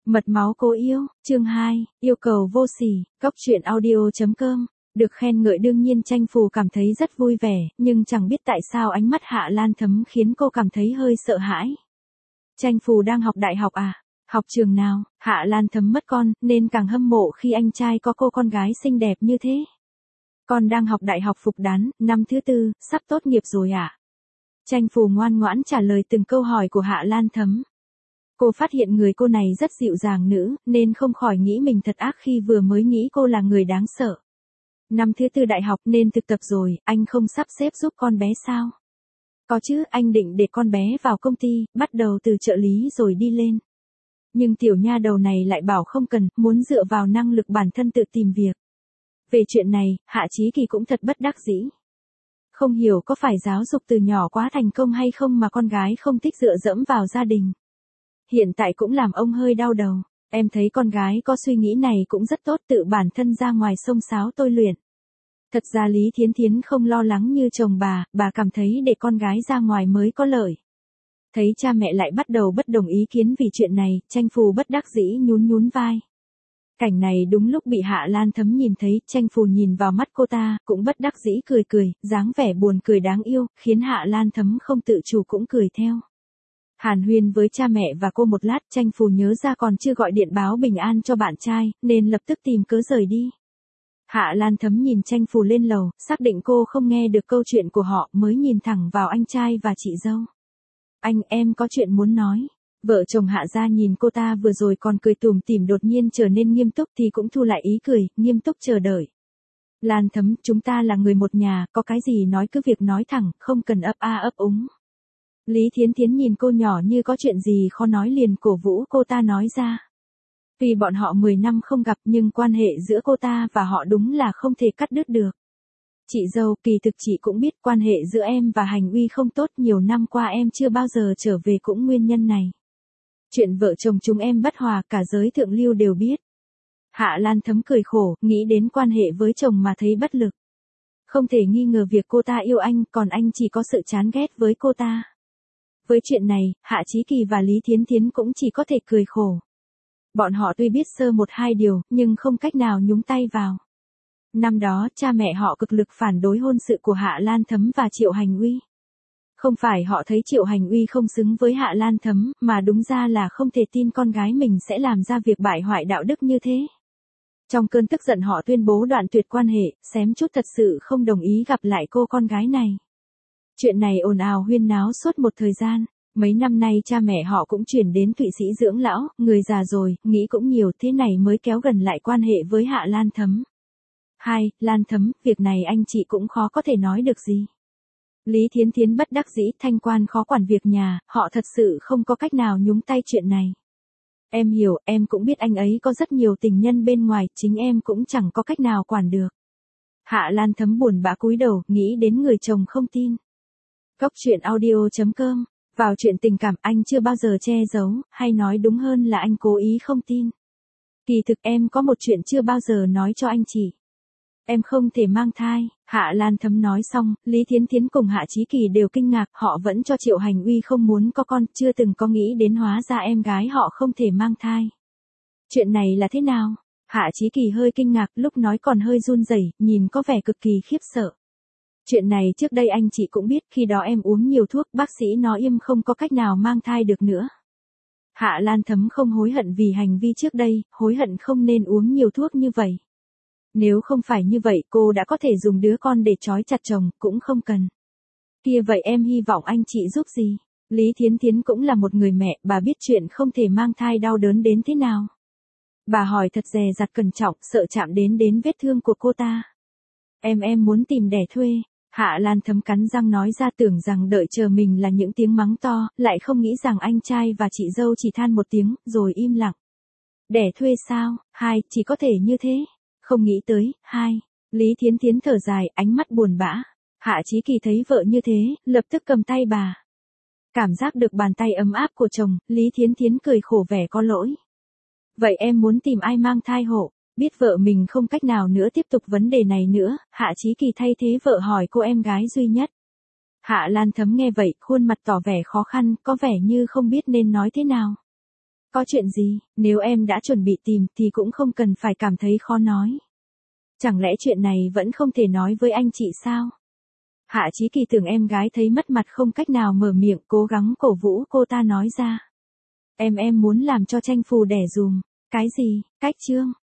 Mật máu cố yêu, chương 2, yêu cầu vô sỉ, cốc truyện audio.com. Được khen ngợi đương nhiên Tranh Phù cảm thấy rất vui vẻ, nhưng chẳng biết tại sao ánh mắt Hạ Lan Thấm khiến cô cảm thấy hơi sợ hãi. Tranh Phù đang học đại học à? Học trường nào? Hạ Lan Thấm mất con, nên càng hâm mộ khi anh trai có cô con gái xinh đẹp như thế. Con đang học đại học Phục Đán, năm thứ 4, sắp tốt nghiệp rồi à? Tranh Phù ngoan ngoãn trả lời từng câu hỏi của Hạ Lan Thấm. Cô phát hiện người cô này rất dịu dàng nữ, nên không khỏi nghĩ mình thật ác khi vừa mới nghĩ cô là người đáng sợ. Năm thứ 4 đại học nên thực tập rồi, anh không sắp xếp giúp con bé sao? Có chứ, anh định để con bé vào công ty, bắt đầu từ trợ lý rồi đi lên. Nhưng tiểu nha đầu này lại bảo không cần, muốn dựa vào năng lực bản thân tự tìm việc. Về chuyện này, Hạ Chí Kỳ cũng thật bất đắc dĩ. Không hiểu có phải giáo dục từ nhỏ quá thành công hay không mà con gái không thích dựa dẫm vào gia đình. Hiện tại cũng làm ông hơi đau đầu. Em thấy con gái có suy nghĩ này cũng rất tốt, tự bản thân ra ngoài xông xáo tôi luyện. Thật ra Lý Thiến Thiến không lo lắng như chồng bà cảm thấy để con gái ra ngoài mới có lợi. Thấy cha mẹ lại bắt đầu bất đồng ý kiến vì chuyện này, Tranh Phù bất đắc dĩ nhún vai. Cảnh này đúng lúc bị Hạ Lan Thấm nhìn thấy, Tranh Phù nhìn vào mắt cô ta, cũng bất đắc dĩ cười, dáng vẻ buồn cười đáng yêu, khiến Hạ Lan Thấm không tự chủ cũng cười theo. Hàn huyên với cha mẹ và cô một lát, Tranh Phù nhớ ra còn chưa gọi điện báo bình an cho bạn trai, nên lập tức tìm cớ rời đi. Hạ Lan Thấm nhìn Tranh Phù lên lầu, xác định cô không nghe được câu chuyện của họ, mới nhìn thẳng vào anh trai và chị dâu. Anh, em có chuyện muốn nói. Vợ chồng Hạ gia nhìn cô ta vừa rồi còn cười tủm tỉm đột nhiên trở nên nghiêm túc thì cũng thu lại ý cười, nghiêm túc chờ đợi. Lan Thấm, chúng ta là người một nhà, có cái gì nói cứ việc nói thẳng, không cần ấp a ấp úng. Lý Thiến Thiến nhìn cô nhỏ như có chuyện gì khó nói liền cổ vũ cô ta nói ra. Vì bọn họ 10 năm không gặp nhưng quan hệ giữa cô ta và họ đúng là không thể cắt đứt được. Chị dâu, kỳ thực chị cũng biết quan hệ giữa em và Hành Uy không tốt, nhiều năm qua em chưa bao giờ trở về cũng nguyên nhân này. Chuyện vợ chồng chúng em bất hòa cả giới thượng lưu đều biết. Hạ Lan Thấm cười khổ, nghĩ đến quan hệ với chồng mà thấy bất lực. Không thể nghi ngờ việc cô ta yêu anh, còn anh chỉ có sự chán ghét với cô ta. Với chuyện này, Hạ Chí Kỳ và Lý Thiến Thiến cũng chỉ có thể cười khổ. Bọn họ tuy biết sơ một hai điều, nhưng không cách nào nhúng tay vào. Năm đó, cha mẹ họ cực lực phản đối hôn sự của Hạ Lan Thấm và Triệu Hành Uy. Không phải họ thấy Triệu Hành Uy không xứng với Hạ Lan Thấm, mà đúng ra là không thể tin con gái mình sẽ làm ra việc bại hoại đạo đức như thế. Trong cơn tức giận họ tuyên bố đoạn tuyệt quan hệ, xém chút thật sự không đồng ý gặp lại cô con gái này. Chuyện này ồn ào huyên náo suốt một thời gian. Mấy năm nay cha mẹ họ cũng chuyển đến Thụy Sĩ dưỡng lão, người già rồi, nghĩ cũng nhiều, thế này mới kéo gần lại quan hệ với Hạ Lan Thấm. Lan Thấm, việc này anh chị cũng khó có thể nói được gì. Lý Thiến Thiến bất đắc dĩ, Thanh Quan khó quản việc nhà, họ thật sự không có cách nào nhúng tay chuyện này. Em hiểu, em cũng biết anh ấy có rất nhiều tình nhân bên ngoài, chính em cũng chẳng có cách nào quản được. Hạ Lan Thấm buồn bã cúi đầu, nghĩ đến người chồng không tin. Cốc truyện audio.com. Vào chuyện tình cảm anh chưa bao giờ che giấu, hay nói đúng hơn là anh cố ý không tin. Kỳ thực em có một chuyện chưa bao giờ nói cho anh chị. Em không thể mang thai. Hạ Lan Thấm nói xong, Lý Thiến Thiến cùng Hạ Chí Kỳ đều kinh ngạc, họ vẫn cho Triệu Hành Uy không muốn có con, chưa từng có nghĩ đến hóa ra em gái họ không thể mang thai. Chuyện này là thế nào? Hạ Chí Kỳ hơi kinh ngạc, lúc nói còn hơi run rẩy, nhìn có vẻ cực kỳ khiếp sợ. Chuyện này trước đây anh chị cũng biết, khi đó em uống nhiều thuốc, bác sĩ nói em không có cách nào mang thai được nữa. Hạ Lan Thấm không hối hận vì hành vi trước đây, hối hận không nên uống nhiều thuốc như vậy. Nếu không phải như vậy cô đã có thể dùng đứa con để trói chặt chồng, cũng không cần. Kia vậy em hy vọng anh chị giúp gì? Lý Thiến Thiến cũng là một người mẹ, bà biết chuyện không thể mang thai đau đớn đến thế nào. Bà hỏi thật dè dặt cẩn trọng, sợ chạm đến vết thương của cô ta. Em muốn tìm đẻ thuê. Hạ Lan Thấm cắn răng nói ra, tưởng rằng đợi chờ mình là những tiếng mắng to, lại không nghĩ rằng anh trai và chị dâu chỉ than một tiếng, rồi im lặng. Đẻ thuê sao? Chỉ có thể như thế. Không nghĩ tới. Lý Thiến Thiến thở dài, ánh mắt buồn bã. Hạ Chí Kỳ thấy vợ như thế, lập tức cầm tay bà. Cảm giác được bàn tay ấm áp của chồng, Lý Thiến Thiến cười khổ vẻ có lỗi. Vậy em muốn tìm ai mang thai hộ? Biết vợ mình không cách nào nữa tiếp tục vấn đề này nữa, Hạ Chí Kỳ thay thế vợ hỏi cô em gái duy nhất. Hạ Lan Thấm nghe vậy, khuôn mặt tỏ vẻ khó khăn, có vẻ như không biết nên nói thế nào. Có chuyện gì, nếu em đã chuẩn bị tìm thì cũng không cần phải cảm thấy khó nói. Chẳng lẽ chuyện này vẫn không thể nói với anh chị sao? Hạ Chí Kỳ tưởng em gái thấy mất mặt không cách nào mở miệng, cố gắng cổ vũ cô ta nói ra. Em muốn làm cho tranh phù đẻ dùm. Cái gì, cách chương?